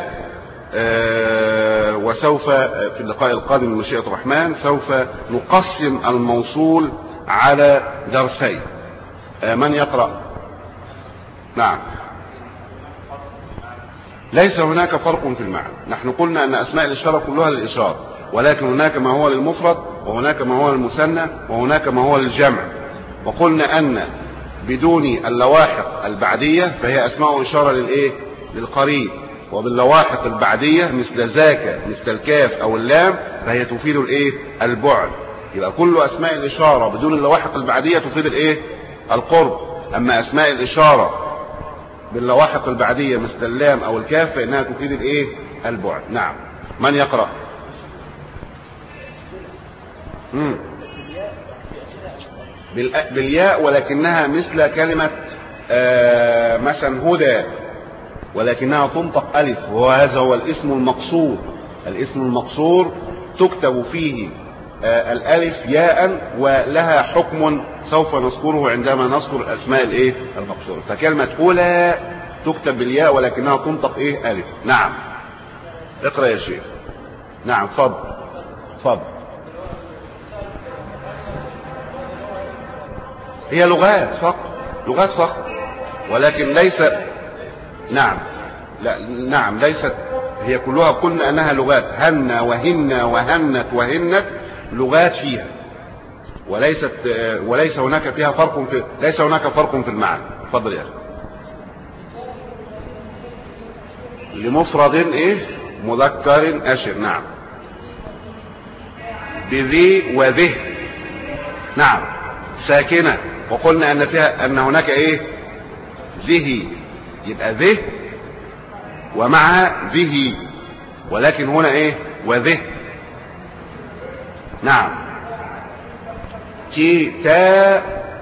وسوف في اللقاء القادم من مشيئة الرحمن سوف نقسم الموصول على درسين. من يقرأ؟ نعم. ليس هناك فرق في المعنى. نحن قلنا أن أسماء الإشارة كلها للإشارة، ولكن هناك ما هو للمفرد، وهناك ما هو للمثنى، وهناك ما هو للجمع. وقلنا أن بدون اللواحق البعدية فهي أسماء إشارة للإيه؟ للقريب، وباللواحق البعدية مثل ذاك مثل الكاف أو اللام فهي تفيد الإيه؟ البعد. يبقى كل أسماء الإشارة بدون اللواحق البعدية تفيد الإيه؟ القرب. أما أسماء الإشارة باللواحق البعدية مثل اللام أو الكاف فإنها تفيد الإيه؟ البعد. نعم. من يقرأ؟ مم. بالياء، ولكنها مثل كلمة آه مثلا هدى، ولكنها تنطق ألف، وهذا هو الاسم المقصور. الاسم المقصور تكتب فيه آه الألف ياء، ولها حكم سوف نذكره عندما نذكر الأسماء الإيه؟ المقصورة. فكلمة أولى تكتب بالياء ولكنها تنطق إيه؟ ألف. نعم. اقرأ يا شيخ. نعم، اتفضل اتفضل. هي لغات فقط، لغات فقط، ولكن ليس. نعم، لا نعم ليست هي كلها، قلنا أنها لغات. هن وهن وهنت وهنت لغات فيها، وليست وليس هناك فيها فرق في ليس هناك فرق في المعنى. اتفضل يا أخي. لمفرد ايه؟ مذكر أشر. نعم. بذي وذه. نعم، ساكنة، وقلنا أن فيها أن هناك إيه؟ ذه، يبقى ذه ومعها ذه، ولكن هنا إيه؟ وذه. نعم. تي تا.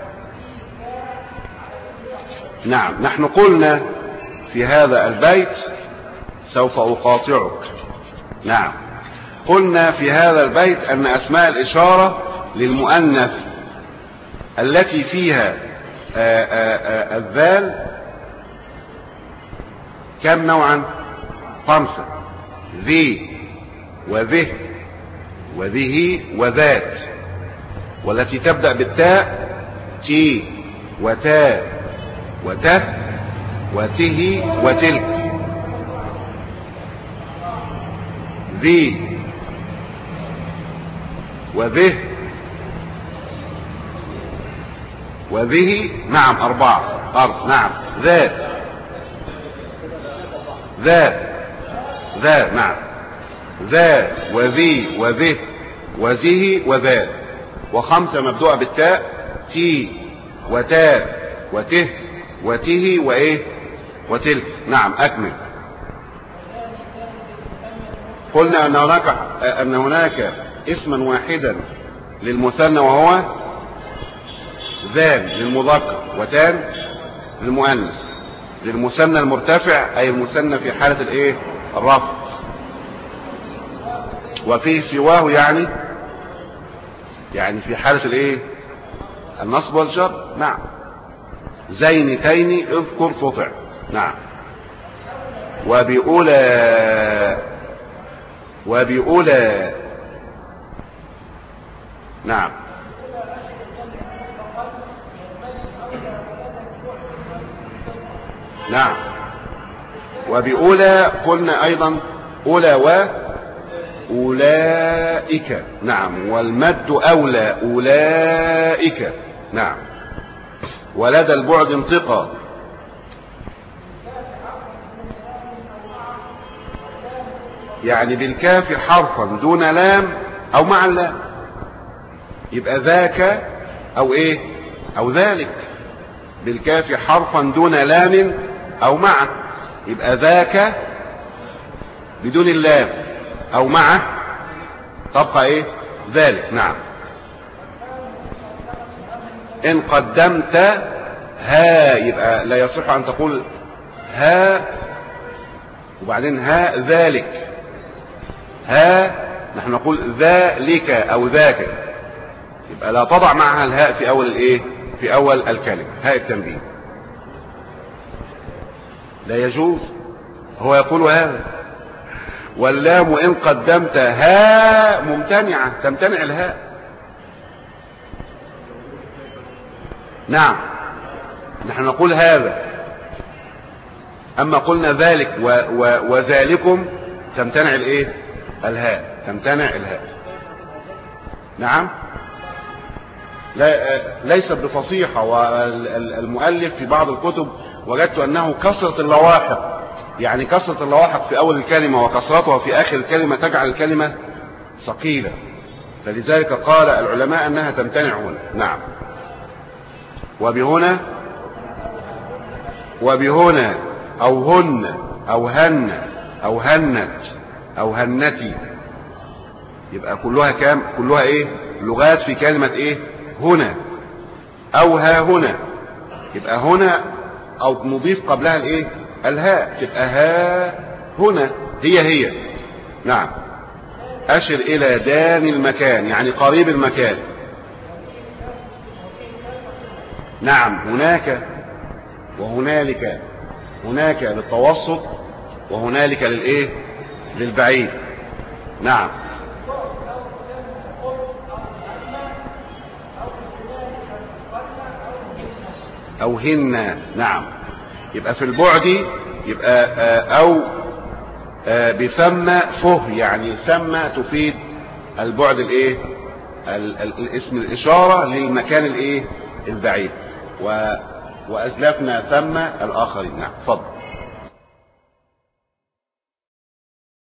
نعم. نحن قلنا في هذا البيت سوف أقاطعك. نعم. قلنا في هذا البيت أن أسماء الإشارة للمؤنث التي فيها آآ آآ الذال كم نوعا؟ خمسة. ذي وذه وذه وذات، والتي تبدأ بالتاء تي وتا وته وته وتلك. ذي وذه وذه، نعم أربعة أرض، نعم ذات ذات ذات، نعم ذا وذي وذه وذه وذات. وخمسة مبدوءة بالتاء تي وتا وته وته وإيه وتلك. نعم أكمل. قلنا أن هناك أن هناك اسما واحدا للمثنى وهو ذان للمذكر وتان للمؤنث. للمثنى المرتفع أي المثنى في حالة الإيه الرفع، وفيه سواه يعني يعني في حالة الإيه النصب والجر. نعم زينتين اذكر تطع. نعم وبأولى وبأولى. نعم نعم وبأولى قلنا أيضا أولى وأولئك. نعم والمد أولى أولئك. نعم ولدى البعد انطقا. يعني بالكاف حرفا دون لام أو مع اللام، يبقى ذاك أو إيه أو ذلك. بالكاف حرفا دون لام أو مع، يبقى ذاك بدون اللام أو مع تبقى إيه ذلك. نعم إن قدمت ها يبقى لا يصح أن تقول ها وبعدين ها ذلك. ها نحن نقول ذلك أو ذاك، يبقى لا تضع معها الهاء في أول الإيه في أول الكلمة، هاء التنبيه لا يجوز. هو يقول هذا. واللام إن قدمت ها ممتنعة، تمتنع الهاء. نعم نحن نقول هذا. أما قلنا ذلك و و وذلكم تمتنع الايه الهاء، تمتنع الهاء. نعم لا ليست بفصيحة. والمؤلف في بعض الكتب وجدت أنه كسرة اللواحق، يعني كسرة اللواحق في أول الكلمة وكسرتها في آخر الكلمة تجعل الكلمة ثقيلة، فلذلك قال العلماء أنها تمتنع هنا. نعم وبهنا وبهنا أو هن أو هن أو هنت أو هنتي، يبقى كلها كام؟ كلها ايه لغات في كلمة ايه هنا. أو ها هنا، يبقى هنا أو نضيف قبلها الايه الهاء، تبقى ها هنا هي هي. نعم أشر إلى دان المكان يعني قريب المكان. نعم هناك وهنالك، هناك للتوسط وهنالك للايه للبعيد. نعم او هن. نعم يبقى في البعد يبقى او بثم فه، يعني ثم تفيد البعد الايه الاسم الاشاره للمكان الايه البعيد، وازلفنا ثم الاخرين. نعم اتفضل.